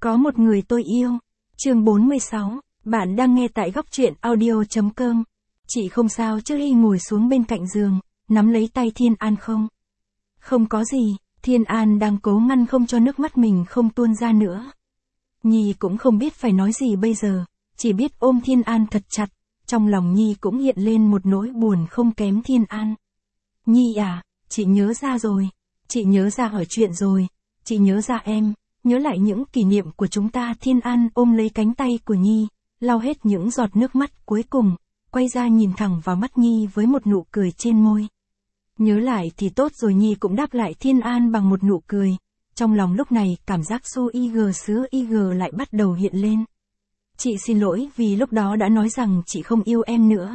Có một người tôi yêu. Chương 46, bạn đang nghe tại góc truyện audio.com. Chị không sao chứ? Hy ngồi xuống bên cạnh giường, nắm lấy tay Thiên An. Không. Không có gì, Thiên An đang cố ngăn không cho nước mắt mình không tuôn ra nữa. Nhi cũng không biết phải nói gì bây giờ, chỉ biết ôm Thiên An thật chặt, trong lòng Nhi cũng hiện lên một nỗi buồn không kém Thiên An. Nhi à, chị nhớ ra rồi, chị nhớ ra hỏi chuyện rồi, chị nhớ ra em, nhớ lại những kỷ niệm của chúng ta. Thiên An ôm lấy cánh tay của Nhi, lau hết những giọt nước mắt cuối cùng, quay ra nhìn thẳng vào mắt Nhi với một nụ cười trên môi. Nhớ lại thì tốt rồi. Nhi cũng đáp lại Thiên An bằng một nụ cười. Trong lòng lúc này cảm giác su ig sứ ig lại bắt đầu hiện lên. Chị xin lỗi vì lúc đó đã nói rằng chị không yêu em nữa.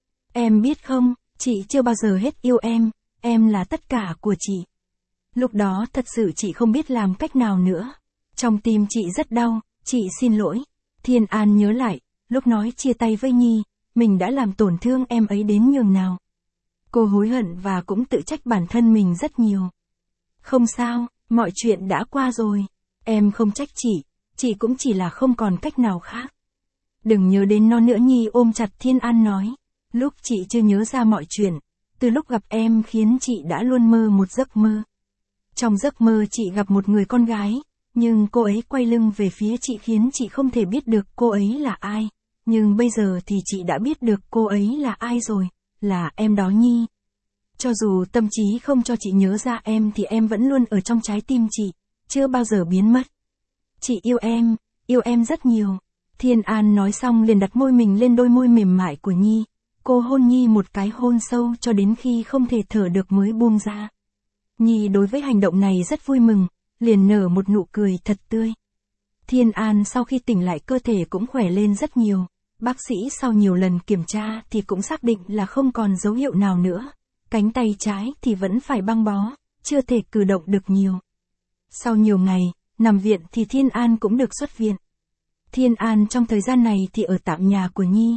Em biết không, chị chưa bao giờ hết yêu em là tất cả của chị. Lúc đó thật sự chị không biết làm cách nào nữa. Trong tim chị rất đau, chị xin lỗi. Thiên An nhớ lại, lúc nói chia tay với Nhi, mình đã làm tổn thương em ấy đến nhường nào. Cô hối hận và cũng tự trách bản thân mình rất nhiều. Không sao, mọi chuyện đã qua rồi. Em không trách chị cũng chỉ là không còn cách nào khác. Đừng nhớ đến nó nữa. Nhi ôm chặt Thiên An nói. Lúc chị chưa nhớ ra mọi chuyện, từ lúc gặp em khiến chị đã luôn mơ một giấc mơ. Trong giấc mơ chị gặp một người con gái, nhưng cô ấy quay lưng về phía chị khiến chị không thể biết được cô ấy là ai. Nhưng bây giờ thì chị đã biết được cô ấy là ai rồi, là em đó Nhi. Cho dù tâm trí không cho chị nhớ ra em thì em vẫn luôn ở trong trái tim chị, chưa bao giờ biến mất. Chị yêu em rất nhiều. Thiên An nói xong liền đặt môi mình lên đôi môi mềm mại của Nhi. Cô hôn Nhi một cái hôn sâu cho đến khi không thể thở được mới buông ra. Nhi đối với hành động này rất vui mừng, liền nở một nụ cười thật tươi. Thiên An sau khi tỉnh lại cơ thể cũng khỏe lên rất nhiều. Bác sĩ sau nhiều lần kiểm tra thì cũng xác định là không còn dấu hiệu nào nữa. Cánh tay trái thì vẫn phải băng bó, chưa thể cử động được nhiều. Sau nhiều ngày nằm viện thì Thiên An cũng được xuất viện. Thiên An trong thời gian này thì ở tạm nhà của Nhi.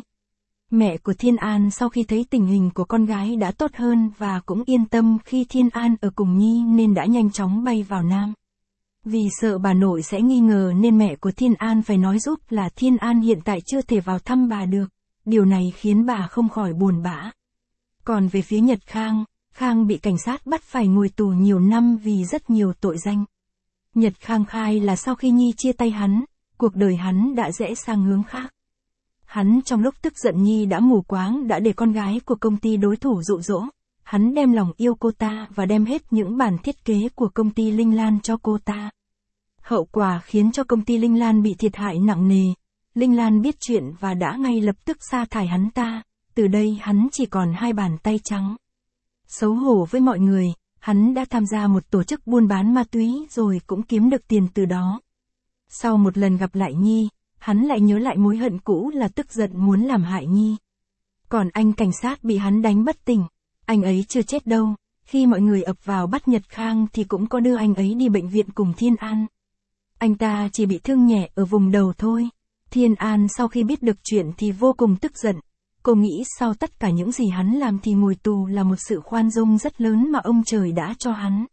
Mẹ của Thiên An sau khi thấy tình hình của con gái đã tốt hơn và cũng yên tâm khi Thiên An ở cùng Nhi nên đã nhanh chóng bay vào Nam. Vì sợ bà nội sẽ nghi ngờ nên mẹ của Thiên An phải nói giúp là Thiên An hiện tại chưa thể vào thăm bà được. Điều này khiến bà không khỏi buồn bã. Còn về phía Nhật Khang, Khang bị cảnh sát bắt phải ngồi tù nhiều năm vì rất nhiều tội danh. Nhật Khang khai là sau khi Nhi chia tay hắn, cuộc đời hắn đã rẽ sang hướng khác. Hắn trong lúc tức giận Nhi đã mù quáng đã để con gái của công ty đối thủ dụ dỗ. Hắn đem lòng yêu cô ta và đem hết những bản thiết kế của công ty Linh Lan cho cô ta. Hậu quả khiến cho công ty Linh Lan bị thiệt hại nặng nề. Linh Lan biết chuyện và đã ngay lập tức sa thải hắn ta. Từ đây hắn chỉ còn hai bàn tay trắng. Xấu hổ với mọi người, hắn đã tham gia một tổ chức buôn bán ma túy rồi cũng kiếm được tiền từ đó. Sau một lần gặp lại Nhi, hắn lại nhớ lại mối hận cũ là tức giận muốn làm hại Nhi. Còn anh cảnh sát bị hắn đánh bất tỉnh, anh ấy chưa chết đâu. Khi mọi người ập vào bắt Nhật Khang thì cũng có đưa anh ấy đi bệnh viện cùng Thiên An. Anh ta chỉ bị thương nhẹ ở vùng đầu thôi. Thiên An sau khi biết được chuyện thì vô cùng tức giận. Cô nghĩ sau tất cả những gì hắn làm thì ngồi tù là một sự khoan dung rất lớn mà ông trời đã cho hắn.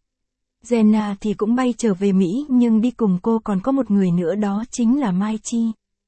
Jenna thì cũng bay trở về Mỹ nhưng đi cùng cô còn có một người nữa, đó chính là Mai Chi.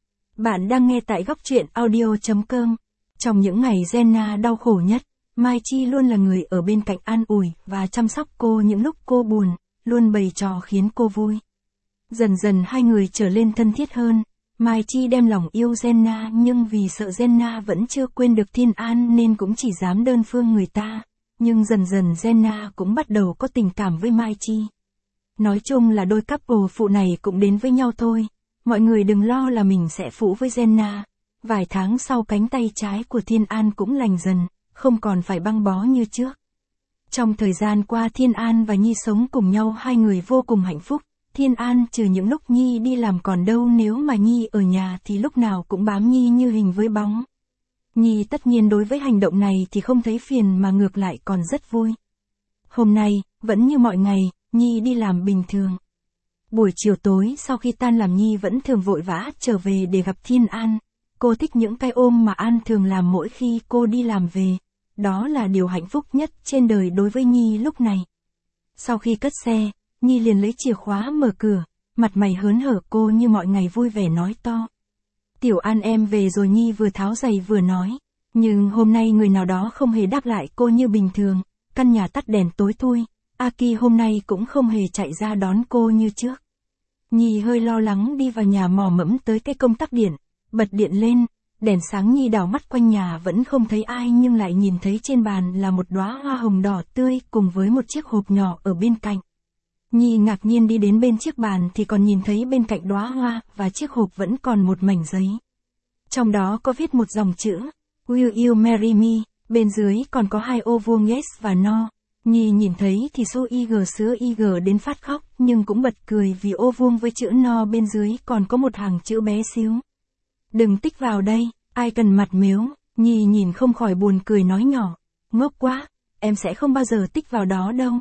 Bạn đang nghe tại góc truyện audio.com. Trong những ngày Jenna đau khổ nhất, Mai Chi luôn là người ở bên cạnh an ủi và chăm sóc cô những lúc cô buồn, luôn bày trò khiến cô vui. Dần dần hai người trở lên thân thiết hơn. Mai Chi đem lòng yêu Jenna nhưng vì sợ Jenna vẫn chưa quên được Thiên An nên cũng chỉ dám đơn phương người ta. Nhưng dần dần Jenna cũng bắt đầu có tình cảm với Mai Chi. Nói chung là đôi couple phụ này cũng đến với nhau thôi. Mọi người đừng lo là mình sẽ phụ với Jenna. Vài tháng sau cánh tay trái của Thiên An cũng lành dần, không còn phải băng bó như trước. Trong thời gian qua Thiên An và Nhi sống cùng nhau hai người vô cùng hạnh phúc. Thiên An trừ những lúc Nhi đi làm còn đâu, nếu mà Nhi ở nhà thì lúc nào cũng bám Nhi như hình với bóng. Nhi tất nhiên đối với hành động này thì không thấy phiền mà ngược lại còn rất vui. Hôm nay, vẫn như mọi ngày, Nhi đi làm bình thường. Buổi chiều tối sau khi tan làm Nhi vẫn thường vội vã trở về để gặp Thiên An. Cô thích những cái ôm mà An thường làm mỗi khi cô đi làm về. Đó là điều hạnh phúc nhất trên đời đối với Nhi lúc này. Sau khi cất xe, Nhi liền lấy chìa khóa mở cửa, mặt mày hớn hở cô như mọi ngày vui vẻ nói to. Tiểu An em về rồi Nhi vừa tháo giày vừa nói. Nhưng hôm nay người nào đó không hề đáp lại cô như bình thường, căn nhà tắt đèn tối thui, Aki hôm nay cũng không hề chạy ra đón cô như trước. Nhi hơi lo lắng đi vào nhà mò mẫm tới cái công tắc điện, bật điện lên, đèn sáng Nhi đảo mắt quanh nhà vẫn không thấy ai nhưng lại nhìn thấy trên bàn là một đóa hoa hồng đỏ tươi cùng với một chiếc hộp nhỏ ở bên cạnh. Nhi ngạc nhiên đi đến bên chiếc bàn thì còn nhìn thấy bên cạnh đóa hoa và chiếc hộp vẫn còn một mảnh giấy. Trong đó có viết một dòng chữ, Will you marry me, bên dưới còn có 2 ô vuông yes và no. Nhi nhìn thấy thì số IG sữa IG đến phát khóc nhưng cũng bật cười vì ô vuông với chữ no bên dưới còn có một hàng chữ bé xíu. Đừng tích vào đây, ai cần mặt mếu. Nhi nhìn không khỏi buồn cười nói nhỏ, ngốc quá, em sẽ không bao giờ tích vào đó đâu.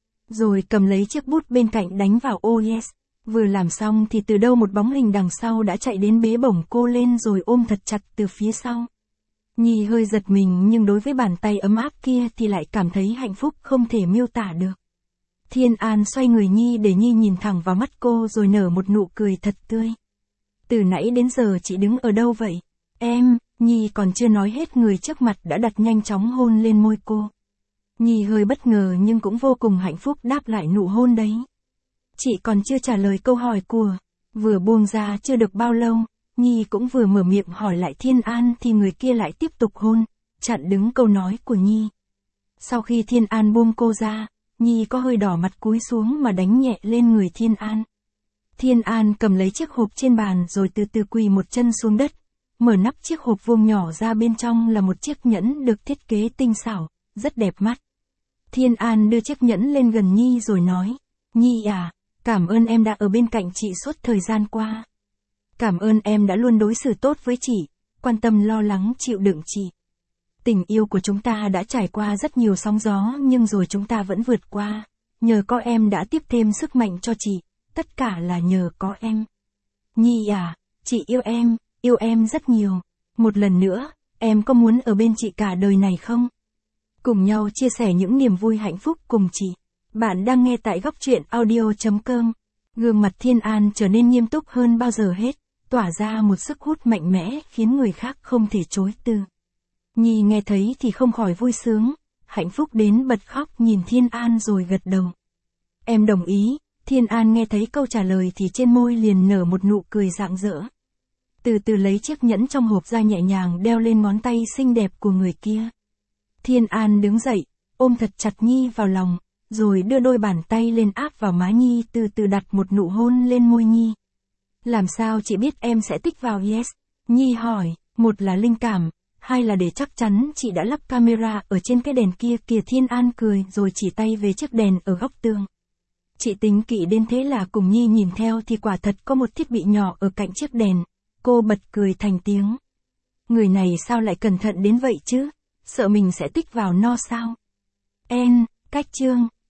Rồi cầm lấy chiếc bút bên cạnh đánh vào ô yes. Vừa làm xong thì từ đâu một bóng hình đằng sau đã chạy đến bế bổng cô lên rồi ôm thật chặt từ phía sau. Nhi hơi giật mình nhưng đối với bàn tay ấm áp kia thì lại cảm thấy hạnh phúc không thể miêu tả được. Thiên An xoay người Nhi để Nhi nhìn thẳng vào mắt cô rồi nở một nụ cười thật tươi. Từ nãy đến giờ chị đứng ở đâu vậy? Em, Nhi còn chưa nói hết người trước mặt đã đặt nhanh chóng hôn lên môi cô. Nhi hơi bất ngờ nhưng cũng vô cùng hạnh phúc đáp lại nụ hôn đấy. Chị còn chưa trả lời câu hỏi của, vừa buông ra chưa được bao lâu, Nhi cũng vừa mở miệng hỏi lại Thiên An thì người kia lại tiếp tục hôn, chặn đứng câu nói của Nhi. Sau khi Thiên An buông cô ra, Nhi có hơi đỏ mặt cúi xuống mà đánh nhẹ lên người Thiên An. Thiên An cầm lấy chiếc hộp trên bàn rồi từ từ quỳ một chân xuống đất, mở nắp chiếc hộp vuông nhỏ ra bên trong là một chiếc nhẫn được thiết kế tinh xảo, rất đẹp mắt. Thiên An đưa chiếc nhẫn lên gần Nhi rồi nói, Nhi à, cảm ơn em đã ở bên cạnh chị suốt thời gian qua. Cảm ơn em đã luôn đối xử tốt với chị, quan tâm lo lắng chịu đựng chị. Tình yêu của chúng ta đã trải qua rất nhiều sóng gió nhưng rồi chúng ta vẫn vượt qua. Nhờ có em đã tiếp thêm sức mạnh cho chị, tất cả là nhờ có em. Nhi à, chị yêu em rất nhiều. Một lần nữa, em có muốn ở bên chị cả đời này không? Cùng nhau chia sẻ những niềm vui hạnh phúc cùng chị. Bạn đang nghe tại góc truyện audio.com. Gương mặt Thiên An trở nên nghiêm túc hơn bao giờ hết, tỏa ra một sức hút mạnh mẽ khiến người khác không thể chối từ. Nhi nghe thấy thì không khỏi vui sướng, hạnh phúc đến bật khóc nhìn Thiên An rồi gật đầu. Em đồng ý. Thiên An nghe thấy câu trả lời thì trên môi liền nở một nụ cười rạng rỡ. Từ từ lấy chiếc nhẫn trong hộp ra nhẹ nhàng đeo lên ngón tay xinh đẹp của người kia. Thiên An đứng dậy, ôm thật chặt Nhi vào lòng, rồi đưa đôi bàn tay lên áp vào má Nhi từ từ đặt một nụ hôn lên môi Nhi. Làm sao chị biết em sẽ tích vào yes? Nhi hỏi, một là linh cảm, hai là để chắc chắn chị đã lắp camera ở trên cái đèn kia kìa. Thiên An cười rồi chỉ tay về chiếc đèn ở góc tường. Chị tính kỹ đến thế là cùng Nhi nhìn theo thì quả thật có một thiết bị nhỏ ở cạnh chiếc đèn. Cô bật cười thành tiếng. Người này sao lại cẩn thận đến vậy chứ? Sợ mình sẽ tích vào no sao? Cách chương